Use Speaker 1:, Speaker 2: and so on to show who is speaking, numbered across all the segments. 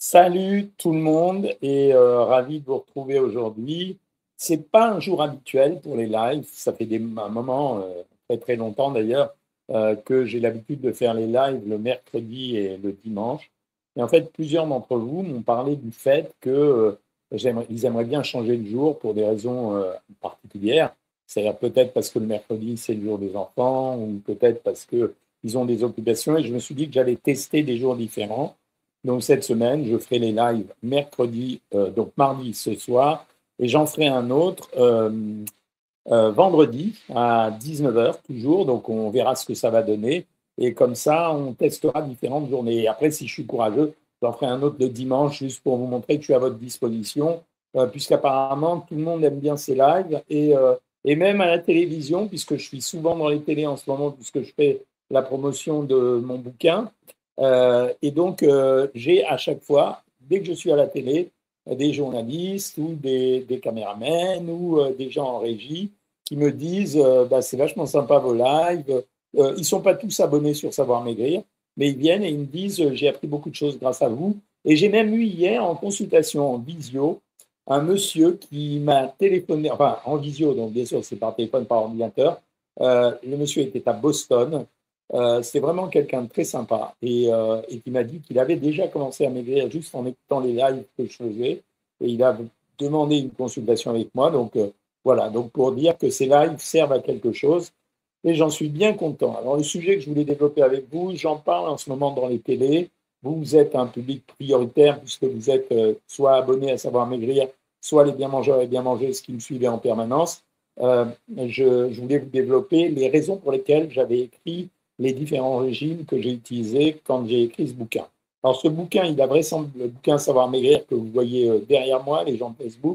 Speaker 1: Salut tout le monde et ravi de vous retrouver aujourd'hui. C'est pas un jour habituel pour les lives, ça fait un moment, très très longtemps d'ailleurs, que j'ai l'habitude de faire les lives le mercredi et le dimanche. Et en fait, plusieurs d'entre vous m'ont parlé du fait que ils aimeraient bien changer de jour pour des raisons particulières. C'est-à-dire peut-être parce que le mercredi c'est le jour des enfants ou peut-être parce que ils ont des occupations. Et je me suis dit que j'allais tester des jours différents. Donc cette semaine, je ferai les lives mercredi, donc mardi ce soir, et j'en ferai un autre vendredi à 19h toujours. Donc on verra ce que ça va donner. Et comme ça, on testera différentes journées. Et après, si je suis courageux, j'en ferai un autre le dimanche juste pour vous montrer que je suis à votre disposition, puisqu'apparemment tout le monde aime bien ces lives. Et même à la télévision, puisque je suis souvent dans les télés en ce moment, puisque je fais la promotion de mon bouquin. Et donc, j'ai à chaque fois, dès que je suis à la télé, des journalistes ou des caméramens ou des gens en régie qui me disent bah, c'est vachement sympa vos lives. Ils ne sont pas tous abonnés sur Savoir Maigrir, mais ils viennent et ils me disent j'ai appris beaucoup de choses grâce à vous. Et j'ai même eu hier en consultation en visio un monsieur qui m'a téléphoné, enfin en visio, donc bien sûr c'est par téléphone, par ordinateur. Le monsieur était à Boston. C'est vraiment quelqu'un de très sympa et qui m'a dit qu'il avait déjà commencé à maigrir juste en écoutant les lives que je faisais et il a demandé une consultation avec moi. Donc voilà, donc pour dire que ces lives servent à quelque chose et j'en suis bien content. Alors le sujet que je voulais développer avec vous, j'en parle en ce moment dans les télés. Vous êtes un public prioritaire puisque vous êtes soit abonné à Savoir Maigrir, soit les bien mangeurs et bien mangeuses qui me suivaient en permanence. Je voulais vous développer les raisons pour lesquelles j'avais écrit les différents régimes que j'ai utilisés quand j'ai écrit ce bouquin. Alors ce bouquin, il a vraisemblablement le bouquin Savoir Maigrir que vous voyez derrière moi, les gens de Facebook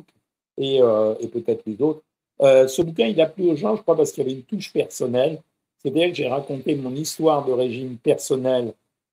Speaker 1: et peut-être les autres. Ce bouquin, il a plu aux gens, je crois, parce qu'il y avait une touche personnelle. C'est-à-dire que j'ai raconté mon histoire de régime personnel.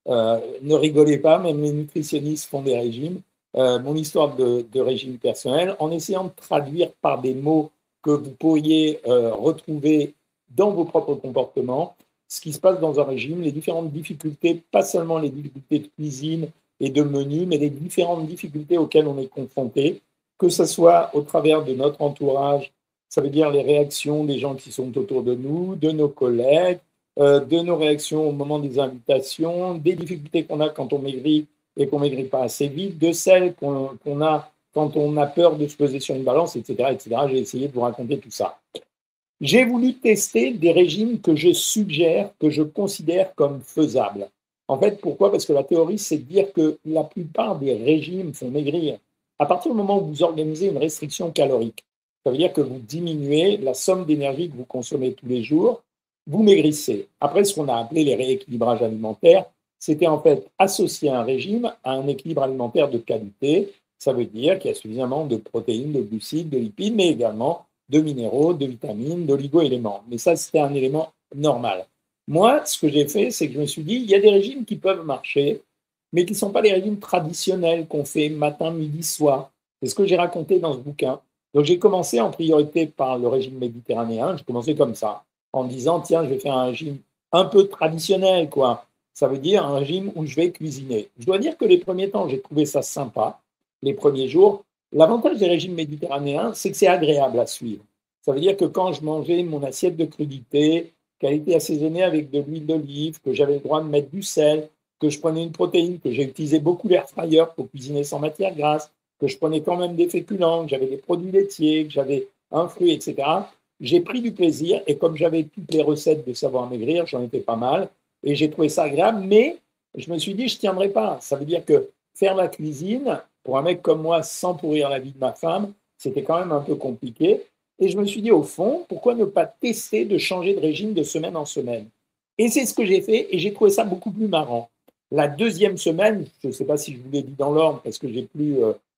Speaker 1: Ne rigolez pas, même les nutritionnistes font des régimes. Mon histoire de régime personnel en essayant de traduire par des mots que vous pourriez retrouver dans vos propres comportements ce qui se passe dans un régime, les différentes difficultés, pas seulement les difficultés de cuisine et de menu, mais les différentes difficultés auxquelles on est confronté, que ce soit au travers de notre entourage, ça veut dire les réactions des gens qui sont autour de nous, de nos collègues, de nos réactions au moment des invitations, des difficultés qu'on a quand on maigrit et qu'on ne maigrit pas assez vite, de celles qu'on a quand on a peur de se peser sur une balance, etc., etc. J'ai essayé de vous raconter tout ça. J'ai voulu tester des régimes que je suggère, que je considère comme faisables. En fait, pourquoi? Parce que la théorie, c'est de dire que la plupart des régimes font maigrir. À partir du moment où vous organisez une restriction calorique, ça veut dire que vous diminuez la somme d'énergie que vous consommez tous les jours, vous maigrissez. Après, ce qu'on a appelé les rééquilibrages alimentaires, c'était en fait associer un régime à un équilibre alimentaire de qualité. Ça veut dire qu'il y a suffisamment de protéines, de glucides, de lipides, mais également de minéraux, de vitamines, d'oligo-éléments. Mais ça, c'était un élément normal. Moi, ce que j'ai fait, c'est que je me suis dit, il y a des régimes qui peuvent marcher, mais qui ne sont pas les régimes traditionnels qu'on fait matin, midi, soir. C'est ce que j'ai raconté dans ce bouquin. Donc j'ai commencé en priorité par le régime méditerranéen. J'ai commencé comme ça, en me disant, tiens, je vais faire un régime un peu traditionnel, quoi. Ça veut dire un régime où je vais cuisiner. Je dois dire que les premiers temps, j'ai trouvé ça sympa. Les premiers jours, l'avantage des régimes méditerranéens, c'est que c'est agréable à suivre. Ça veut dire que quand je mangeais mon assiette de crudités, qui a été assaisonnée avec de l'huile d'olive, que j'avais le droit de mettre du sel, que je prenais une protéine, que j'ai utilisé beaucoup l'air fryer pour cuisiner sans matière grasse, que je prenais quand même des féculents, que j'avais des produits laitiers, que j'avais un fruit, etc. J'ai pris du plaisir et comme j'avais toutes les recettes de Savoir Maigrir, j'en étais pas mal et j'ai trouvé ça agréable, mais je me suis dit, je ne tiendrai pas. Ça veut dire que faire la cuisine, pour un mec comme moi, sans pourrir la vie de ma femme, c'était quand même un peu compliqué. Et je me suis dit, au fond, pourquoi ne pas tester de changer de régime de semaine en semaine? Et c'est ce que j'ai fait et j'ai trouvé ça beaucoup plus marrant. La deuxième semaine, je ne sais pas si je vous l'ai dit dans l'ordre parce que j'ai plus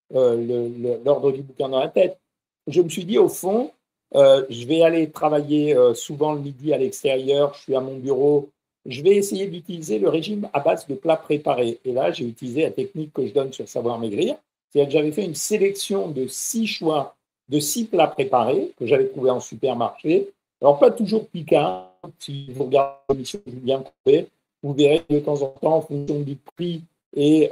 Speaker 1: l'ordre du bouquin dans la tête, je me suis dit, au fond, je vais aller travailler souvent le midi à l'extérieur, je suis à mon bureau, je vais essayer d'utiliser le régime à base de plats préparés. Et là, j'ai utilisé la technique que je donne sur Savoir Maigrir. C'est-à-dire que j'avais fait une sélection de 6 choix, de 6 plats préparés que j'avais trouvés en supermarché. Alors, pas toujours piquants. Si vous regardez l'émission Julien Courbet, vous verrez de temps en temps, en fonction du prix et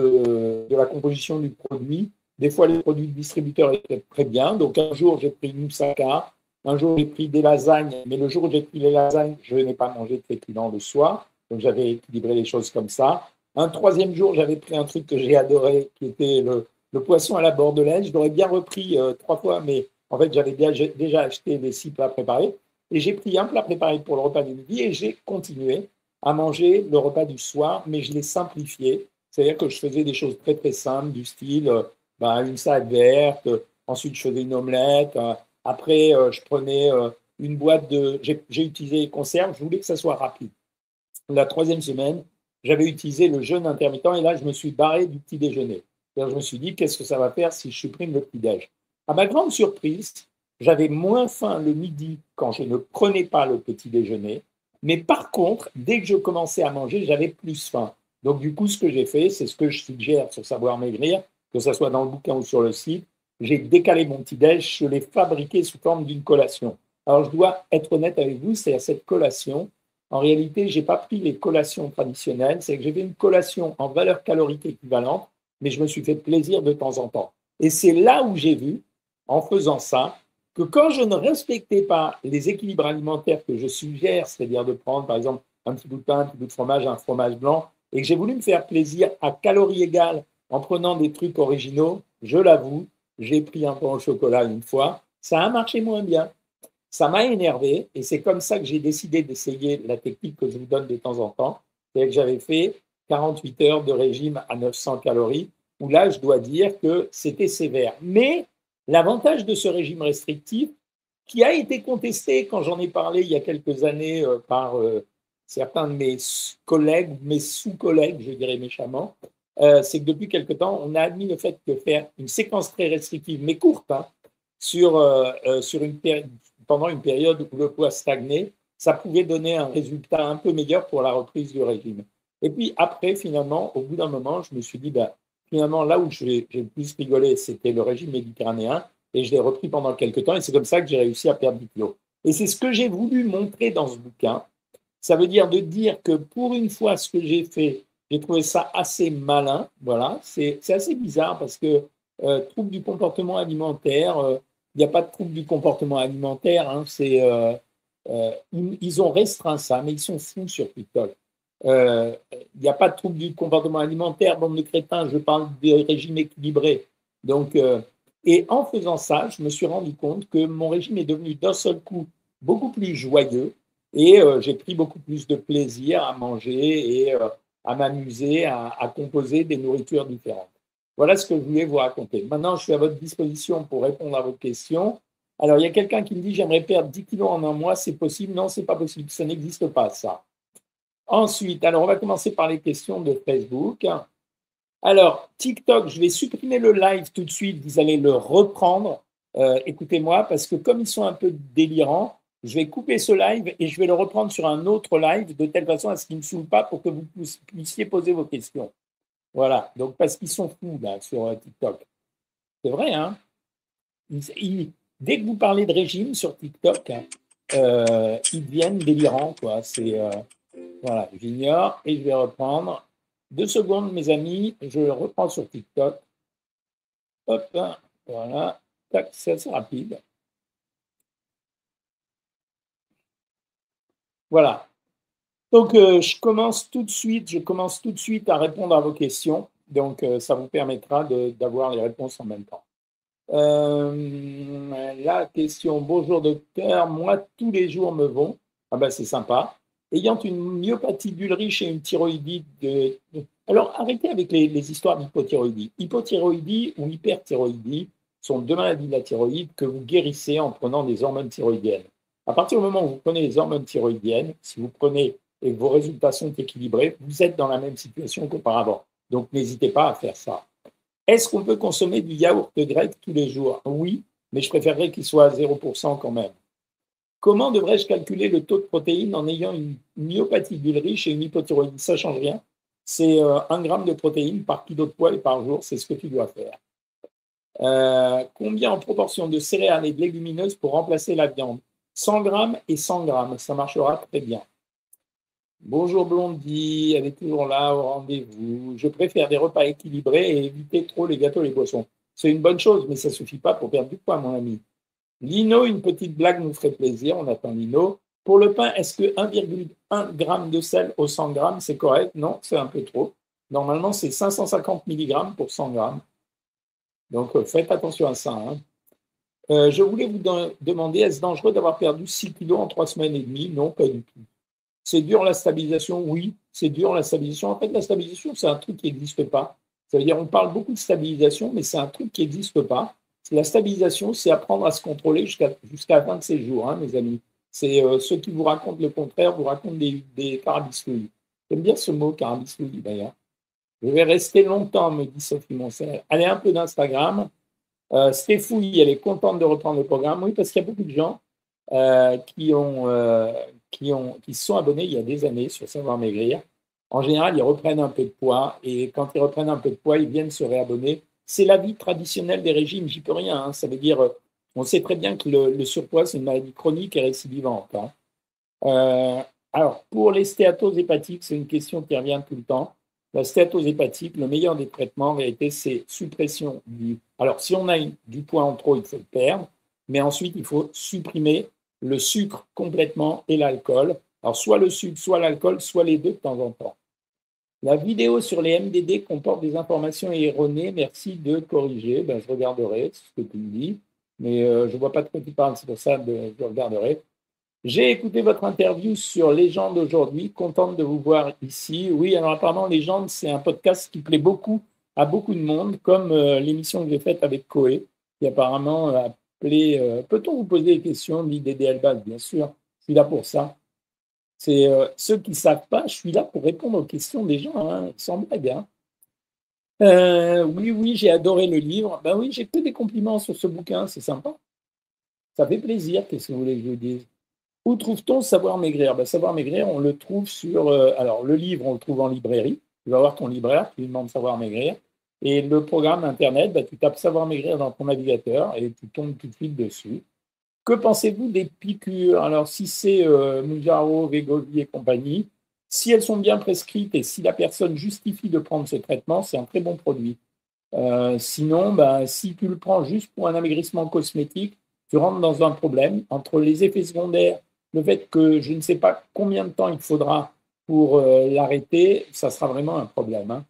Speaker 1: de la composition du produit. Des fois, les produits de distributeurs étaient très bien. Donc, un jour, j'ai pris moussaka, un jour, j'ai pris des lasagnes, mais le jour où j'ai pris les lasagnes, je n'ai pas mangé de féculents le soir. Donc, j'avais équilibré les choses comme ça. Un troisième jour, j'avais pris un truc que j'ai adoré, qui était le poisson à la bordelaise. Je l'aurais bien repris 3 fois, mais en fait, j'avais déjà acheté les 6 plats préparés. Et j'ai pris un plat préparé pour le repas du midi et j'ai continué à manger le repas du soir, mais je l'ai simplifié. C'est-à-dire que je faisais des choses très, très simples, du style une salade verte, ensuite je faisais une omelette, après je prenais une boîte de... J'ai utilisé les conserves, je voulais que ça soit rapide. La troisième semaine, j'avais utilisé le jeûne intermittent et là, je me suis barré du petit déjeuner. Je me suis dit, qu'est-ce que ça va faire si je supprime le petit déj? À ma grande surprise, j'avais moins faim le midi quand je ne prenais pas le petit déjeuner, mais par contre, dès que je commençais à manger, j'avais plus faim. Donc du coup, ce que j'ai fait, c'est ce que je suggère sur Savoir Maigrir, que ce soit dans le bouquin ou sur le site, j'ai décalé mon petit déj, je l'ai fabriqué sous forme d'une collation. Alors je dois être honnête avec vous, c'est à cette collation, en réalité, je n'ai pas pris les collations traditionnelles, c'est que j'ai fait une collation en valeur calorique équivalente, mais je me suis fait plaisir de temps en temps. Et c'est là où j'ai vu, en faisant ça, que quand je ne respectais pas les équilibres alimentaires que je suggère, c'est-à-dire de prendre par exemple un petit bout de pain, un petit bout de fromage, un fromage blanc, et que j'ai voulu me faire plaisir à calories égales en prenant des trucs originaux, je l'avoue, j'ai pris un pain au chocolat une fois, ça a marché moins bien. Ça m'a énervé et c'est comme ça que j'ai décidé d'essayer la technique que je vous donne de temps en temps. C'est que j'avais fait 48 heures de régime à 900 calories, où là, je dois dire que c'était sévère. Mais l'avantage de ce régime restrictif, qui a été contesté quand j'en ai parlé il y a quelques années par certains de mes collègues, mes sous-collègues, je dirais méchamment, c'est que depuis quelque temps, on a admis le fait que faire une séquence très restrictive, mais courte, hein, sur pendant une période où le poids stagnait, ça pouvait donner un résultat un peu meilleur pour la reprise du régime. Et puis après, finalement, au bout d'un moment, je me suis dit, finalement, là où j'ai le plus rigolé, c'était le régime méditerranéen, et je l'ai repris pendant quelques temps, et c'est comme ça que j'ai réussi à perdre 10 kilos. Et c'est ce que j'ai voulu montrer dans ce bouquin. Ça veut dire de dire que pour une fois, ce que j'ai fait, j'ai trouvé ça assez malin. Voilà, c'est assez bizarre parce que trouble du comportement alimentaire, il n'y a pas de trouble du comportement alimentaire. Hein, ils ont restreint ça, mais ils sont fous sur TikTok. Il n'y a pas de trouble du comportement alimentaire, bande de crétins, je parle de régime équilibré. Donc, et en faisant ça, je me suis rendu compte que mon régime est devenu d'un seul coup beaucoup plus joyeux et j'ai pris beaucoup plus de plaisir à manger et à m'amuser, à composer des nourritures différentes. Voilà ce que je voulais vous raconter. Maintenant, je suis à votre disposition pour répondre à vos questions. Alors, il y a quelqu'un qui me dit, j'aimerais perdre 10 kilos en un mois, c'est possible? Non, c'est pas possible, ça n'existe pas, ça. Ensuite, alors on va commencer par les questions de Facebook. Alors, TikTok, je vais supprimer le live tout de suite, vous allez le reprendre. Écoutez-moi, parce que comme ils sont un peu délirants, je vais couper ce live et je vais le reprendre sur un autre live de telle façon à ce qu'il ne me saoule pas pour que vous puissiez poser vos questions. Voilà, donc parce qu'ils sont fous là sur TikTok. C'est vrai, hein? Dès que vous parlez de régime sur TikTok, ils deviennent délirants, quoi. Voilà, j'ignore et je vais reprendre. 2 secondes, mes amis, je reprends sur TikTok. Hop, voilà, tac, c'est assez rapide. Voilà. Donc, je commence tout de suite à répondre à vos questions. Donc, ça vous permettra d'avoir les réponses en même temps. La question, bonjour docteur, moi tous les jours me vont, ah ben c'est sympa, ayant une myopathie d'Ulrich et une thyroïdite Alors arrêtez avec les histoires d'hypothyroïdie. Hypothyroïdie ou hyperthyroïdie sont 2 maladies de la thyroïde que vous guérissez en prenant des hormones thyroïdiennes. À partir du moment où vous prenez les hormones thyroïdiennes, si vous prenez et que vos résultats sont équilibrés, vous êtes dans la même situation qu'auparavant. Donc n'hésitez pas à faire ça. Est-ce qu'on peut consommer du yaourt grec tous les jours? Oui, mais je préférerais qu'il soit à 0% quand même. Comment devrais-je calculer le taux de protéines en ayant une myopathie d'Ulrich et une hypothyroïdie? Ça ne change rien. C'est 1 gramme de protéines par kilo de poids et par jour, c'est ce que tu dois faire. Combien en proportion de céréales et de légumineuses pour remplacer la viande? 100 grammes et 100 grammes, ça marchera très bien. Bonjour Blondie, elle est toujours là au rendez-vous. Je préfère des repas équilibrés et éviter trop les gâteaux et les boissons. C'est une bonne chose, mais ça ne suffit pas pour perdre du poids, mon ami. Lino, une petite blague nous ferait plaisir. On attend Lino. Pour le pain, est-ce que 1,1 g de sel au 100 grammes, c'est correct? Non, c'est un peu trop. Normalement, c'est 550 milligrammes pour 100 grammes. Donc, faites attention à ça, hein. Je voulais vous demander, est-ce dangereux d'avoir perdu 6 kilos en 3 semaines et demie? Non, pas du tout. C'est dur la stabilisation? Oui, c'est dur la stabilisation. En fait, la stabilisation, c'est un truc qui n'existe pas. Ça veut dire, on parle beaucoup de stabilisation, mais c'est un truc qui n'existe pas. La stabilisation, c'est apprendre à se contrôler jusqu'à la fin de ses jours, hein, mes amis. C'est ceux qui vous racontent le contraire, vous racontent des carabistouilles. J'aime bien ce mot, carabistouille, d'ailleurs. Je vais rester longtemps, me dit Sophie Moncel. Allez, un peu d'Instagram. Stéphouille, elle est contente de reprendre le programme. Oui, parce qu'il y a beaucoup de gens euh, qui, ont, euh, qui se sont abonnés il y a des années sur Savoir Maigrir. En général, ils reprennent un peu de poids et quand ils reprennent un peu de poids, ils viennent se réabonner. C'est la vie traditionnelle des régimes, j'y peux rien, hein. Ça veut dire, on sait très bien que le surpoids, c'est une maladie chronique et récidivante, hein. Euh, alors, pour les stéatoses hépatiques, c'est une question qui revient tout le temps. La stéatose hépatique, le meilleur des traitements, en réalité, c'est suppression du. Alors, si on a du poids en trop, il faut le perdre, mais ensuite, il faut supprimer le sucre complètement et l'alcool. Alors, soit le sucre, soit l'alcool, soit les deux de temps en temps. La vidéo sur les MDD comporte des informations erronées. Merci de corriger. Ben, je regarderai ce que tu me dis, mais je ne vois pas de quoi tu parles, c'est pour ça que je regarderai. J'ai écouté votre interview sur Légende aujourd'hui, contente de vous voir ici. Oui, alors apparemment, Légende, c'est un podcast qui plaît beaucoup à beaucoup de monde, comme l'émission que j'ai faite avec Coé, qui apparemment a appelé Peut-on vous poser des questions l'IDD Elbaz, bien sûr, je suis là pour ça. C'est ceux qui ne savent pas, je suis là pour répondre aux questions des gens, hein, sans blague, hein. Oui, oui, j'ai adoré le livre. Ben oui, j'ai que des compliments sur ce bouquin, c'est sympa. Ça fait plaisir, qu'est-ce que vous voulez que je vous dise? Où trouve-t-on Savoir Maigrir? Ben, Savoir Maigrir, on le trouve sur. Alors, le livre, on le trouve en librairie. Tu vas voir ton libraire, tu lui demandes Savoir Maigrir. Et le programme Internet, ben, tu tapes Savoir Maigrir dans ton navigateur et tu tombes tout de suite dessus. Que pensez-vous des piqûres? Alors, si c'est Mounjaro, Wegovy et compagnie, si elles sont bien prescrites et si la personne justifie de prendre ce traitement, c'est un très bon produit. Sinon, ben, si tu le prends juste pour un amaigrissement cosmétique, tu rentres dans un problème entre les effets secondaires, le fait que je ne sais pas combien de temps il faudra pour l'arrêter, ça sera vraiment un problème, hein.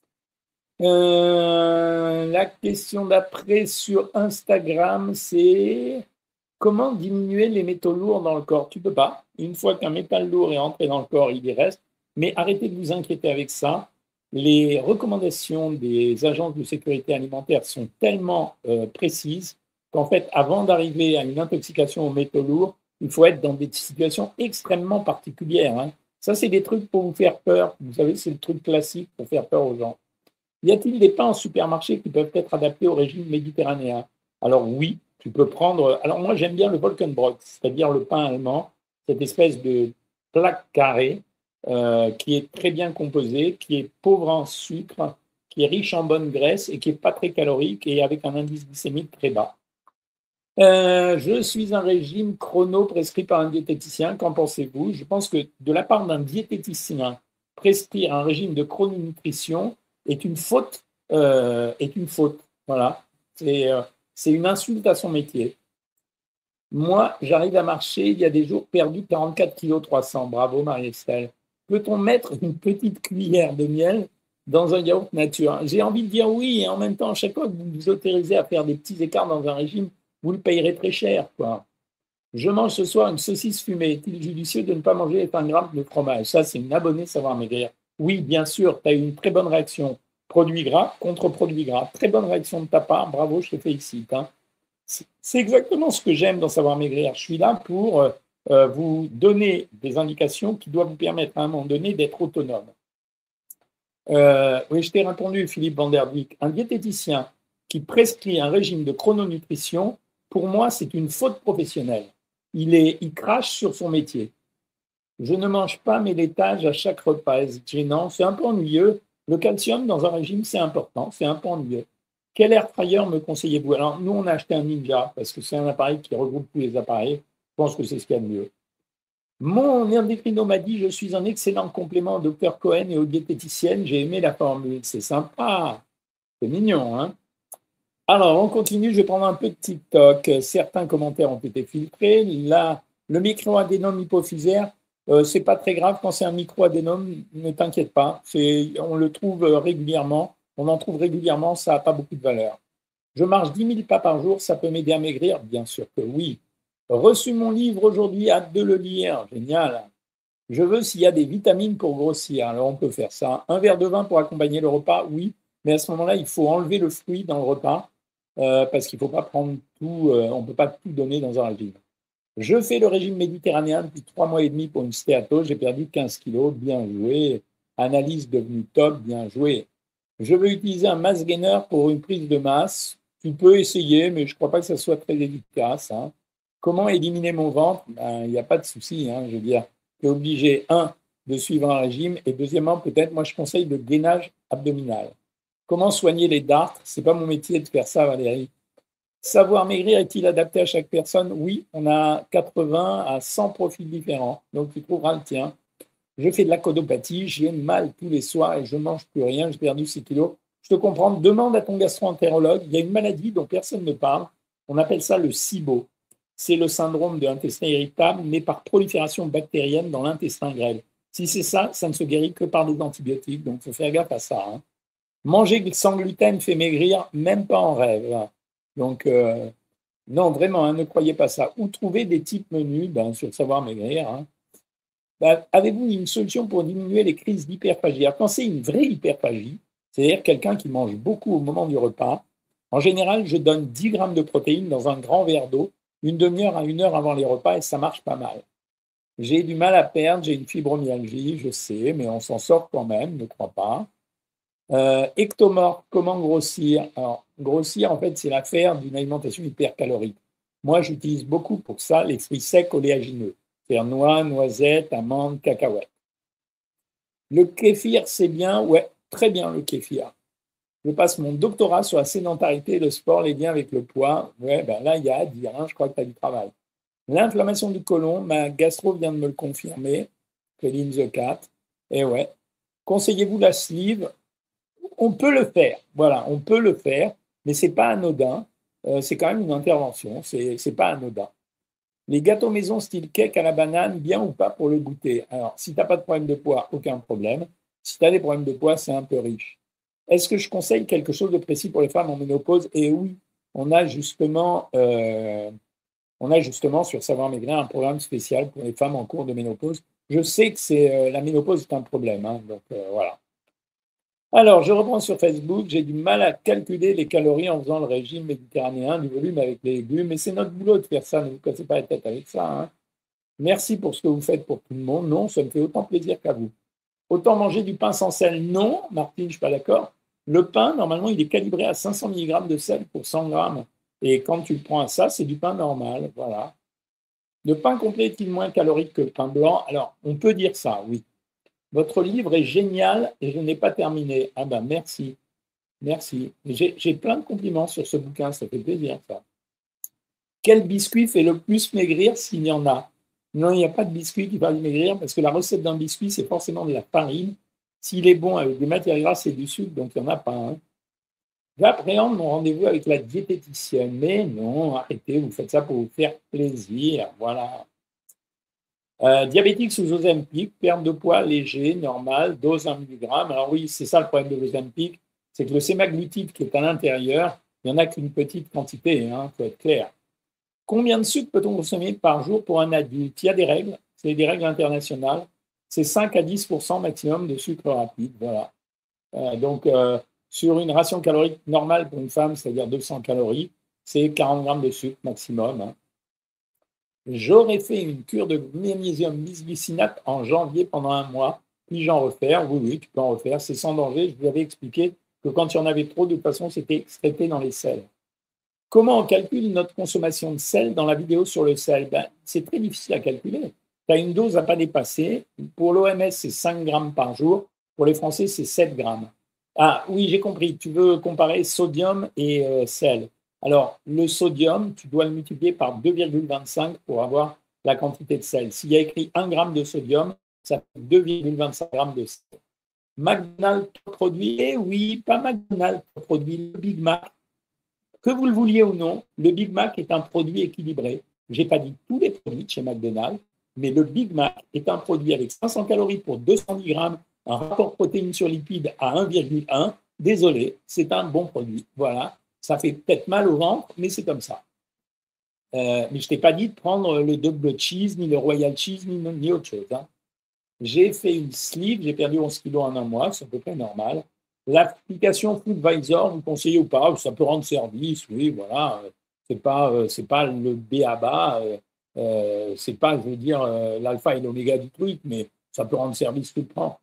Speaker 1: La question d'après sur Instagram, c'est comment diminuer les métaux lourds dans le corps? Tu peux pas. Une fois qu'un métal lourd est entré dans le corps, il y reste. Mais arrêtez de vous inquiéter avec ça. Les recommandations des agences de sécurité alimentaire sont tellement précises qu'en fait, avant d'arriver à une intoxication aux métaux lourds, il faut être dans des situations extrêmement particulières, hein. Ça, c'est des trucs pour vous faire peur. Vous savez, c'est le truc classique pour faire peur aux gens. Y a-t-il des pains en supermarché qui peuvent être adaptés au régime méditerranéen? Alors oui, tu peux prendre. Alors moi j'aime bien le Volkenbrot, c'est-à-dire le pain allemand, cette espèce de plaque carrée qui est très bien composée, qui est pauvre en sucre, qui est riche en bonne graisse et qui est pas très calorique et avec un indice glycémique très bas. Je suis un régime chrono prescrit par un diététicien. Qu'en pensez-vous? Je pense que de la part d'un diététicien, prescrire un régime de chrononutrition est une faute. Est une faute. Voilà. C'est une insulte à son métier. Moi, j'arrive à marcher. Il y a des jours perdus 44 kg 300. Bravo, Marie-Estelle. Peut-on mettre une petite cuillère de miel dans un yaourt nature? J'ai envie de dire oui, et en même temps, à chaque fois que vous vous autorisez à faire des petits écarts dans un régime, vous le payerez très cher, quoi. Je mange ce soir une saucisse fumée. Est-il judicieux de ne pas manger 20 grammes de fromage? Ça, c'est une abonnée Savoir Maigrir. Oui, bien sûr, tu as eu une très bonne réaction. Produit gras contre produit gras. Très bonne réaction de ta part. Bravo, je te félicite, hein. C'est exactement ce que j'aime dans Savoir Maigrir. Je suis là pour vous donner des indications qui doivent vous permettre à un moment donné d'être autonome. Oui, je t'ai répondu, Philippe Van Der Dijk. Un diététicien qui prescrit un régime de chrononutrition, pour moi, c'est une faute professionnelle. Il crache sur son métier. Je ne mange pas mes laitages à chaque repas. Est-ce gênant? C'est un peu ennuyeux. Le calcium dans un régime, c'est important. C'est un peu ennuyeux. Quel air fryer me conseillez-vous? Alors, nous, on a acheté un Ninja parce que c'est un appareil qui regroupe tous les appareils. Je pense que c'est ce qu'il y a de mieux. Mon endocrino m'a dit: «Je suis un excellent complément au docteur Cohen et aux diététiciennes. J'ai aimé la formule». C'est sympa, c'est mignon, hein? Alors, on continue, je vais prendre un peu de TikTok. Certains commentaires ont été filtrés. Là, le micro-adénome hypophysaire, c'est pas très grave quand c'est un micro-adénome, ne t'inquiète pas. On le trouve régulièrement, on en trouve régulièrement, ça n'a pas beaucoup de valeur. Je marche 10 000 pas par jour, ça peut m'aider à maigrir? Bien sûr que oui. Reçu mon livre aujourd'hui, hâte de le lire. Génial. Je veux s'il y a des vitamines pour grossir. Alors, on peut faire ça. Un verre de vin pour accompagner le repas? Oui. Mais à ce moment-là, il faut enlever le fruit dans le repas parce qu'il ne faut pas prendre tout, on ne peut pas tout donner dans un régime. Je fais le régime méditerranéen depuis 3 mois et demi pour une stéatose. J'ai perdu 15 kilos. Bien joué. Analyse devenue top. Bien joué. Je veux utiliser un mass gainer pour une prise de masse. Tu peux essayer, mais je ne crois pas que ça soit très efficace, hein. Comment éliminer mon ventre? Ben, il n'y a pas de souci, hein. Je veux dire, tu es obligé, un, de suivre un régime, et deuxièmement, peut-être, moi je conseille le gainage abdominal. Comment soigner les dartres? C'est pas mon métier de faire ça, Valérie. Savoir maigrir est-il adapté à chaque personne? Oui, on a 80 à 100 profils différents, donc tu trouveras le tien. Je fais de la codopathie, j'ai mal tous les soirs et je ne mange plus rien, j'ai perdu 6 kilos. Je te comprends, demande à ton gastro-entérologue, il y a une maladie dont personne ne parle, on appelle ça le SIBO. C'est le syndrome de l'intestin irritable, mais par prolifération bactérienne dans l'intestin grêle. Si c'est ça, ça ne se guérit que par des antibiotiques, donc il faut faire gaffe à ça, hein. Manger sans gluten fait maigrir, même pas en rêve. Donc, non, vraiment, hein, ne croyez pas ça. Ou trouver des types menus sur Savoir Maigrir, hein. Avez-vous une solution pour diminuer les crises d'hyperphagie? Alors, quand c'est une vraie hyperphagie, c'est-à-dire quelqu'un qui mange beaucoup au moment du repas, en général, je donne 10 grammes de protéines dans un grand verre d'eau, une demi-heure à 1 heure avant les repas, et ça marche pas mal. J'ai du mal à perdre, j'ai une fibromyalgie, je sais, mais on s'en sort quand même, ne crois pas. Ectomorphe, comment grossir? Alors, grossir, en fait, c'est l'affaire d'une alimentation hypercalorique. Moi, j'utilise beaucoup pour ça les fruits secs oléagineux, c'est-à-dire noix, noisettes, amandes, cacahuètes. Le kéfir, c'est bien? Ouais, très bien le kéfir. Je passe mon doctorat sur la sédentarité, le sport, les liens avec le poids. Ouais, ben là, il y a à dire, hein, je crois que tu as du travail. L'inflammation du côlon, ma gastro vient de me le confirmer, Clean the Cat. Et ouais. Conseillez-vous la sleeve? On peut le faire, voilà, on peut le faire, mais c'est pas anodin. C'est quand même une intervention, c'est pas anodin. Les gâteaux maison style cake à la banane, bien ou pas pour le goûter? Alors, si tu n'as pas de problème de poids, aucun problème. Si tu as des problèmes de poids, c'est un peu riche. Est-ce que je conseille quelque chose de précis pour les femmes en ménopause? Et oui, on a justement sur Savoir Maigrir un programme spécial pour les femmes en cours de ménopause. Je sais que la ménopause est un problème, hein, donc voilà. Alors, je reprends sur Facebook, j'ai du mal à calculer les calories en faisant le régime méditerranéen du volume avec les légumes, mais c'est notre boulot de faire ça, ne vous cassez pas la tête avec ça, hein. Merci pour ce que vous faites pour tout le monde. Non, ça me fait autant plaisir qu'à vous. Autant manger du pain sans sel? Non, Martine, je ne suis pas d'accord. Le pain, normalement, il est calibré à 500 mg de sel pour 100 grammes. Et quand tu le prends à ça, c'est du pain normal, voilà. Le pain complet est-il moins calorique que le pain blanc? Alors, on peut dire ça, oui. Votre livre est génial et je n'ai pas terminé. Ah ben merci, merci. J'ai plein de compliments sur ce bouquin, ça fait plaisir ça. Quel biscuit fait le plus maigrir s'il y en a? Non, il n'y a pas de biscuit qui va maigrir parce que la recette d'un biscuit, c'est forcément de la farine. S'il est bon avec des matières grasses et du sucre, donc il n'y en a pas un. J'appréhende mon rendez-vous avec la diététicienne. Mais non, arrêtez, vous faites ça pour vous faire plaisir. Voilà. Diabétique sous Ozempic, perte de poids léger, normal, dose 1 mg. Alors oui, c'est ça le problème de l'Ozempic, c'est que le sémaglutide qui est à l'intérieur, il n'y en a qu'une petite quantité, hein, faut être clair. Combien de sucre peut-on consommer par jour pour un adulte? Il y a des règles, c'est des règles internationales. C'est 5 à 10% maximum de sucre rapide, voilà. Donc, sur une ration calorique normale pour une femme, c'est-à-dire 200 calories, c'est 40 grammes de sucre maximum, hein. J'aurais fait une cure de magnésium bisglycinate en janvier pendant 1 mois. Puis j'en refaire? Oui, oui, tu peux en refaire. C'est sans danger. Je vous avais expliqué que quand il y en avait trop, de toute façon, c'était excrété dans les selles. Comment on calcule notre consommation de sel dans la vidéo sur le sel? C'est très difficile à calculer. Tu as une dose à ne pas dépasser. Pour l'OMS, c'est 5 grammes par jour. Pour les Français, c'est 7 grammes. Ah oui, j'ai compris. Tu veux comparer sodium et sel. Alors, le sodium, tu dois le multiplier par 2,25 pour avoir la quantité de sel. S'il y a écrit 1 gramme de sodium, ça fait 2,25 grammes de sel. McDonald's produit, eh oui, pas McDonald's produit le Big Mac. Que vous le vouliez ou non, le Big Mac est un produit équilibré. Je n'ai pas dit tous les produits de chez McDonald's, mais le Big Mac est un produit avec 500 calories pour 210 grammes, un rapport protéines sur lipides à 1,1. Désolé, c'est un bon produit. Voilà, ça fait peut-être mal au ventre, mais c'est comme ça. Mais je ne t'ai pas dit de prendre le double cheese, ni le royal cheese, ni autre chose. Hein. J'ai fait une sleeve, j'ai perdu 11 kilos en un mois, c'est à peu près normal. L'application Foodvisor, vous conseillez ou pas, ça peut rendre service, oui, voilà. C'est pas le B à bas, c'est pas, je veux dire, l'alpha et l'oméga du truc, mais ça peut rendre service tout le temps.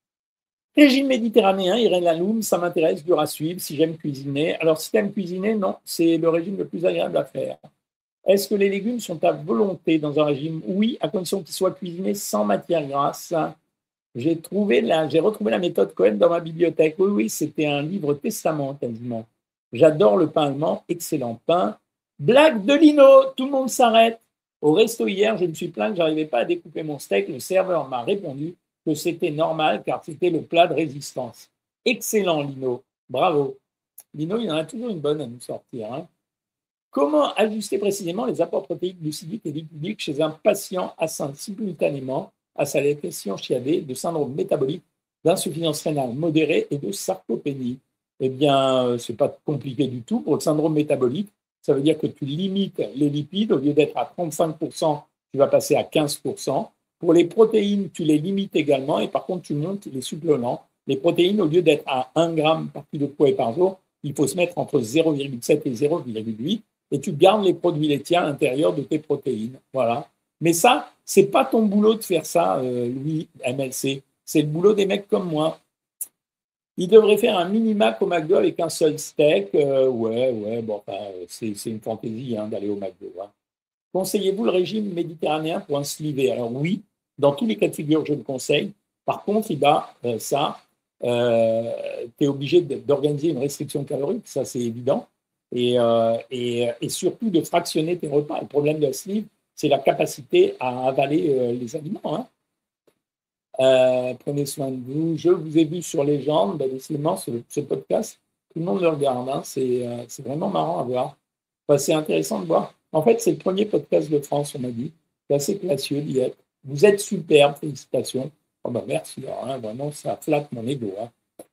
Speaker 1: Régime méditerranéen, Irène Laloum, ça m'intéresse, dur à suivre, si j'aime cuisiner. Alors, si tu aimes cuisiner, non, c'est le régime le plus agréable à faire. Est-ce que les légumes sont à volonté dans un régime? Oui, à condition qu'ils soient cuisinés sans matière grasse. J'ai retrouvé la méthode Cohen dans ma bibliothèque. Oui, oui, c'était un livre testament quasiment. J'adore le pain allemand, excellent pain. Blague de Lino, tout le monde s'arrête. Au resto hier, je me suis plaint que je n'arrivais pas à découper mon steak. Le serveur m'a répondu que c'était normal car c'était le plat de résistance. Excellent, Lino. Bravo. Lino, il en a toujours une bonne à nous sortir. Hein. Comment ajuster précisément les apports protéiques, glucidiques et lipidiques chez un patient atteint simultanément à sa lésion chiavée de syndrome métabolique, d'insuffisance rénale modérée et de sarcopénie? Eh bien, ce n'est pas compliqué du tout. Pour le syndrome métabolique, ça veut dire que tu limites les lipides. Au lieu d'être à 35%, tu vas passer à 15%. Pour les protéines, tu les limites également et par contre, tu montes les suppléments. Les protéines, au lieu d'être à 1 gramme par kilo de poids et par jour, il faut se mettre entre 0,7 et 0,8 et tu gardes les produits laitiers à l'intérieur de tes protéines. Voilà. Mais ça, c'est pas ton boulot de faire ça, Louis MLC. C'est le boulot des mecs comme moi. Il devrait faire un mini-mac au McDo avec un seul steak. Ouais, bon, enfin, c'est une fantaisie hein, d'aller au McDo. Hein. Conseillez-vous le régime méditerranéen pour un slivé? Alors oui, dans tous les cas de figure, je le conseille. Par contre, tu es obligé d'organiser une restriction calorique, ça c'est évident. Et surtout de fractionner tes repas. Le problème de la sleeve, c'est la capacité à avaler les aliments. Hein. Prenez soin de vous. Je vous ai vu sur Légende, décidément, ce podcast, tout le monde le regarde. Hein. C'est vraiment marrant à voir. Enfin, c'est intéressant de voir. En fait, c'est le premier podcast de France, on m'a dit. C'est assez classieux d'y être. Vous êtes superbe, félicitations. Oh ben merci, hein, vraiment, ça flatte mon ego. Hein.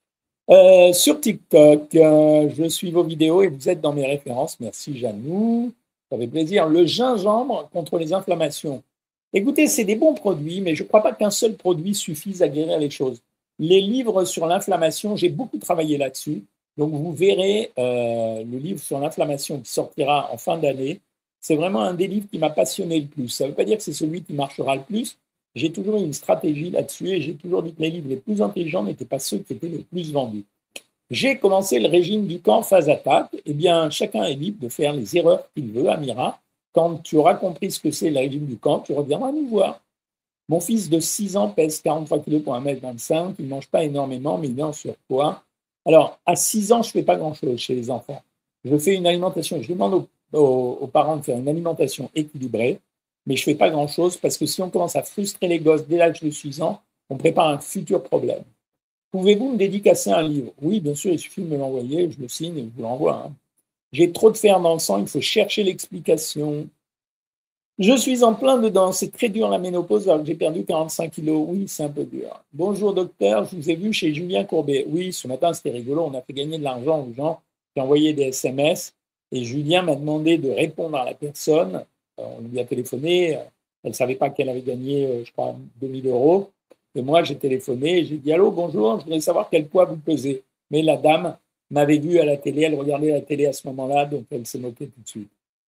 Speaker 1: Sur TikTok, je suis vos vidéos et vous êtes dans mes références. Merci, Janou. Ça fait plaisir. Le gingembre contre les inflammations. Écoutez, c'est des bons produits, mais je ne crois pas qu'un seul produit suffise à guérir les choses. Les livres sur l'inflammation, j'ai beaucoup travaillé là-dessus. Donc, vous verrez le livre sur l'inflammation qui sortira en fin d'année. C'est vraiment un des livres qui m'a passionné le plus. Ça ne veut pas dire que c'est celui qui marchera le plus. J'ai toujours eu une stratégie là-dessus et j'ai toujours dit que les livres les plus intelligents n'étaient pas ceux qui étaient les plus vendus. J'ai commencé le régime du camp phase attaque. Eh bien, chacun est libre de faire les erreurs qu'il veut, Amira. Quand tu auras compris ce que c'est le régime du camp, tu reviendras nous voir. Mon fils de 6 ans pèse 43 kg pour 1,25 m. Il ne mange pas énormément, mais il est en surpoids. Alors, à 6 ans, je ne fais pas grand-chose chez les enfants. Je fais une alimentation. Je demande aux parents de faire une alimentation équilibrée, mais je ne fais pas grand-chose parce que si on commence à frustrer les gosses dès l'âge de 6 ans, on prépare un futur problème. Pouvez-vous me dédicacer un livre? Oui, bien sûr, il suffit de me l'envoyer, je le signe et je vous l'envoie. Hein. J'ai trop de fer dans le sang, il faut chercher l'explication. Je suis en plein dedans, c'est très dur la ménopause alors que j'ai perdu 45 kilos. Oui, c'est un peu dur. Bonjour docteur, je vous ai vu chez Julien Courbet. Oui, ce matin c'était rigolo, on a fait gagner de l'argent aux gens, j'ai envoyé des SMS et Julien m'a demandé de répondre à la personne. On lui a téléphoné, elle ne savait pas qu'elle avait gagné, je crois, 2000 euros. Et moi, j'ai téléphoné et j'ai dit « Allô, bonjour, je voudrais savoir quel poids vous pesez. » Mais la dame m'avait vu à la télé, elle regardait la télé à ce moment-là, donc elle s'est moquée tout de suite.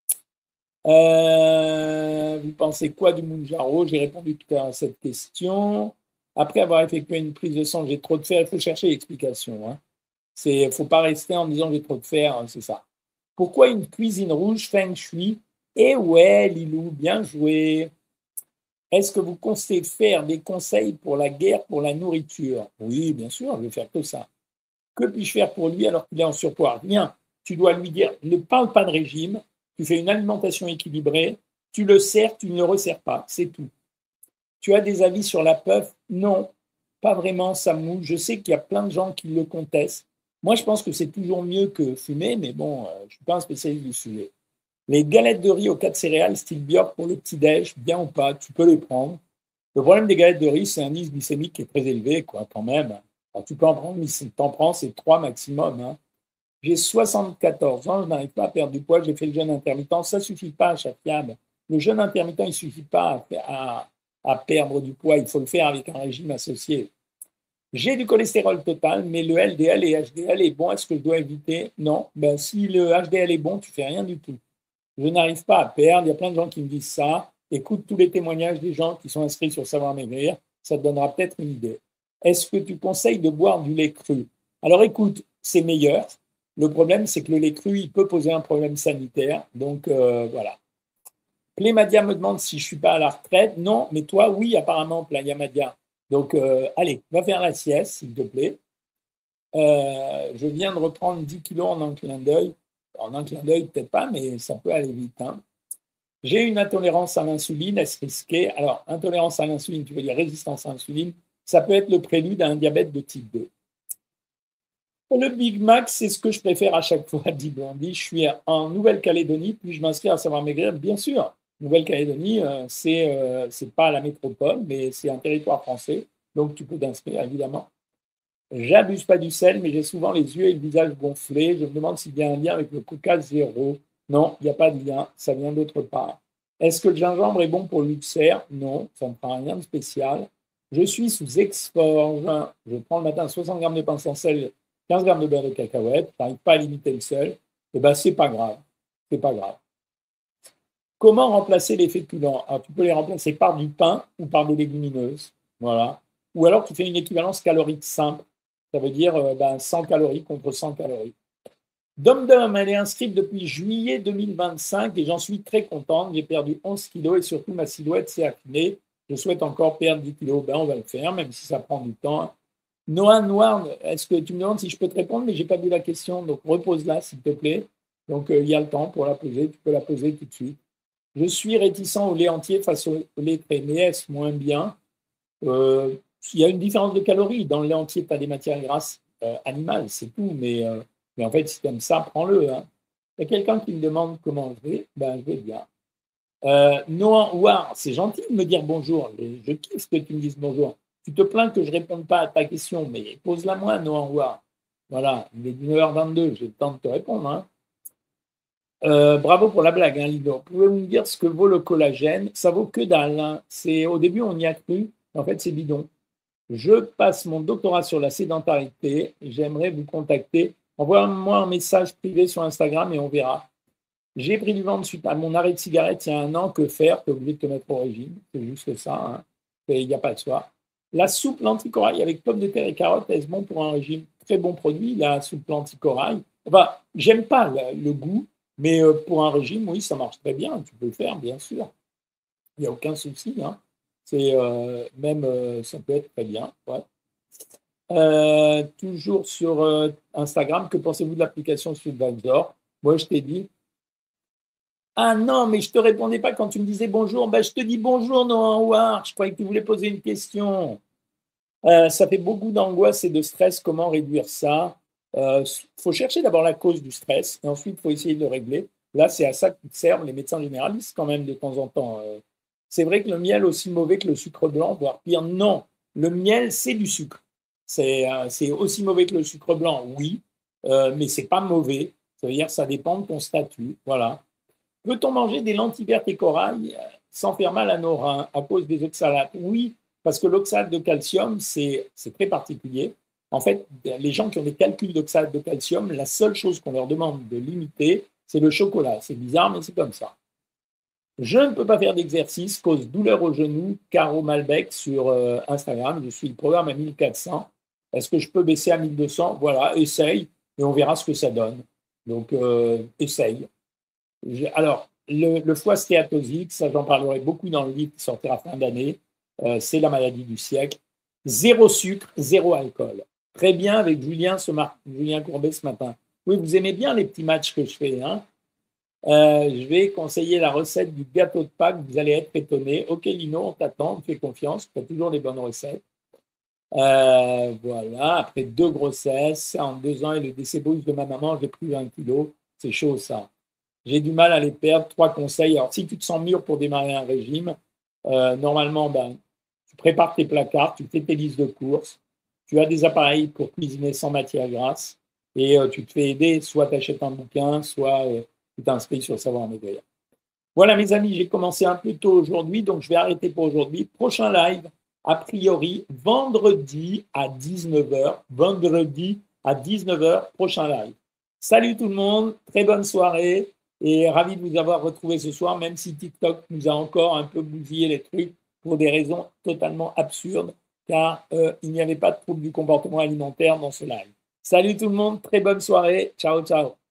Speaker 1: Vous pensez quoi du Mounjaro? J'ai répondu tout à l'heure à cette question. Après avoir effectué une prise de sang, j'ai trop de fer, il faut chercher l'explication. Hein. Il ne faut pas rester en disant j'ai trop de fer, hein, c'est ça. Pourquoi une cuisine rouge feng shui? Eh ouais, Lilou, bien joué. Est-ce que vous comptez faire des conseils pour la guerre, pour la nourriture? Oui, bien sûr, je vais faire que ça. Que puis-je faire pour lui alors qu'il est en surpoids? Rien. Tu dois lui dire, ne parle pas de régime, tu fais une alimentation équilibrée, Tu le sers, tu ne le resserres pas, c'est tout. Tu as des avis sur la puff? Non, pas vraiment, ça mouille. Je sais qu'il y a plein de gens qui le contestent. Moi, je pense que c'est toujours mieux que fumer, mais bon, je ne suis pas un spécialiste du sujet. Les galettes de riz aux 4 céréales, style Björk pour le petit-déj, bien ou pas, tu peux les prendre. Le problème des galettes de riz, c'est un indice glycémique qui est très élevé, quoi, quand même. Alors, tu peux en prendre, mais si tu en prends, c'est 3 maximum. Hein. J'ai 74 ans, je n'arrive pas à perdre du poids, j'ai fait le jeûne intermittent. Ça ne suffit pas à chaque fiable. Le jeûne intermittent, il ne suffit pas à perdre du poids, il faut le faire avec un régime associé. J'ai du cholestérol total, mais le LDL et HDL est bon. Est-ce que je dois éviter? Non. Ben, si le HDL est bon, tu ne fais rien du tout. Je n'arrive pas à perdre. Il y a plein de gens qui me disent ça. Écoute tous les témoignages des gens qui sont inscrits sur Savoir Maigrir. Ça te donnera peut-être une idée. Est-ce que tu conseilles de boire du lait cru? Alors écoute, c'est meilleur. Le problème, c'est que le lait cru, il peut poser un problème sanitaire. Donc voilà. Plémadia me demande si je ne suis pas à la retraite. Non, mais toi, oui, apparemment, Plémadia. Donc allez, va faire la sieste, s'il te plaît. Je viens de reprendre 10 kilos en un clin d'œil. En un clin d'œil, peut-être pas, mais ça peut aller vite. Hein. J'ai une intolérance à l'insuline, est-ce risqué? Alors, intolérance à l'insuline, tu veux dire résistance à l'insuline, ça peut être le prélude à un diabète de type 2. Le Big Mac, c'est ce que je préfère à chaque fois, dit Blondie. Je suis en Nouvelle-Calédonie, puis je m'inscris à Savoir Maigrir, bien sûr. Nouvelle-Calédonie, c'est pas la métropole, mais c'est un territoire français, donc tu peux t'inscrire, évidemment. J'abuse pas du sel, mais j'ai souvent les yeux et le visage gonflés. Je me demande s'il y a un lien avec le Coca zéro. Non, il n'y a pas de lien, ça vient d'autre part. Est-ce que le gingembre est bon pour l'ulcère? Non, ça ne prend rien de spécial. Je suis sous Exforge. Je prends le matin 60 grammes de pain sans sel, 15 grammes de beurre de cacahuète. Je n'arrive pas à limiter le sel. Eh bien, c'est pas grave. C'est pas grave. Comment remplacer les féculents? Alors, tu peux les remplacer par du pain ou par des légumineuses. Voilà. Ou alors, tu fais une équivalence calorique simple. Ça veut dire 100 calories contre 100 calories. Dom, elle est inscrite depuis juillet 2025 et j'en suis très contente. J'ai perdu 11 kilos et surtout ma silhouette s'est affinée. Je souhaite encore perdre 10 kilos. On va le faire, même si ça prend du temps. Noah Noir, est-ce que tu me demandes si je peux te répondre? Mais je n'ai pas vu la question, donc repose-la s'il te plaît. Donc il y a le temps pour la poser. Tu peux la poser tout de suite. Je suis réticent au lait entier face au lait crémé. Est-ce moins bien? Il y a une différence de calories. Dans le lait entier, tu as des matières grasses animales, c'est tout. Mais en fait, c'est comme ça, prends-le. Hein. Il y a quelqu'un qui me demande comment je vais. Je vais bien. Noah Ouar, c'est gentil de me dire bonjour. Je kiffe que tu me dises bonjour. Tu te plains que je ne réponde pas à ta question, mais pose-la moi, Noah Ouar. Voilà, il est 19h22, j'ai le temps de te répondre. Hein. Bravo pour la blague, hein, Lido. Pouvez-vous me dire ce que vaut le collagène? Ça vaut que dalle. Hein. Au début, on y a cru. En fait, c'est bidon. Je passe mon doctorat sur la sédentarité. J'aimerais vous contacter. Envoie-moi un message privé sur Instagram et on verra. J'ai pris du ventre suite à mon arrêt de cigarette il y a un an. Que faire? Tu es obligé de te mettre au régime. C'est juste ça. Hein. Il n'y a pas de choix. La soupe lentilles corail avec pommes de terre et carottes, est-ce bon pour un régime? Très bon produit, la soupe lentilles corail. Enfin, j'aime pas le goût, mais pour un régime, oui, ça marche très bien. Tu peux le faire, bien sûr. Il n'y a aucun souci. Hein. Ça peut être très bien. Ouais. Toujours sur Instagram, que pensez-vous de l'application Sudvanzor? Moi, je t'ai dit. Ah non, mais je ne te répondais pas quand tu me disais bonjour. Je te dis bonjour, Noah Howard. Je croyais que tu voulais poser une question. Ça fait beaucoup d'angoisse et de stress. Comment réduire ça? Faut chercher d'abord la cause du stress et ensuite, il faut essayer de le régler. Là, c'est à ça que servent les médecins généralistes quand même de temps en temps. C'est vrai que le miel est aussi mauvais que le sucre blanc, voire pire. Non, le miel, c'est du sucre. C'est aussi mauvais que le sucre blanc, oui, mais c'est pas mauvais. Ça veut dire que ça dépend de ton statut. Voilà. Peut-on manger des lentilles vertes et corail sans faire mal à nos reins à cause des oxalates? Oui, parce que l'oxalate de calcium, c'est très particulier. En fait, les gens qui ont des calculs d'oxalate de calcium, la seule chose qu'on leur demande de limiter, c'est le chocolat. C'est bizarre, mais c'est comme ça. Je ne peux pas faire d'exercice, cause douleur au genou, Caro Malbec sur Instagram. Je suis le programme à 1400. Est-ce que je peux baisser à 1200? Voilà, essaye et on verra ce que ça donne. Donc, essaye. Alors, le foie stéatosique, ça j'en parlerai beaucoup dans le livre qui sortira fin d'année. C'est la maladie du siècle. Zéro sucre, zéro alcool. Très bien avec Julien Courbet ce matin. Oui, vous aimez bien les petits matchs que je fais. Hein. Je vais conseiller la recette du gâteau de Pâques. Vous allez être étonnés. Ok, Lino, on t'attend, on te fait confiance. Tu as toujours les bonnes recettes. Voilà, après 2 grossesses, en 2 ans et le décès brusque de ma maman, j'ai pris 20 kilos. C'est chaud, ça. J'ai du mal à les perdre. 3 conseils. Alors, si tu te sens mûr pour démarrer un régime, normalement, tu prépares tes placards, tu fais tes listes de courses, tu as des appareils pour cuisiner sans matière grasse et tu te fais aider. Soit tu achètes un bouquin, soit tu t'inscris sur Savoir Maigrir. Voilà, mes amis, j'ai commencé un peu tôt aujourd'hui, donc je vais arrêter pour aujourd'hui. Prochain live, a priori, vendredi à 19h. Vendredi à 19h, prochain live. Salut tout le monde, très bonne soirée et ravi de vous avoir retrouvé ce soir, même si TikTok nous a encore un peu bousillé les trucs pour des raisons totalement absurdes, car il n'y avait pas de trouble du comportement alimentaire dans ce live. Salut tout le monde, très bonne soirée. Ciao, ciao.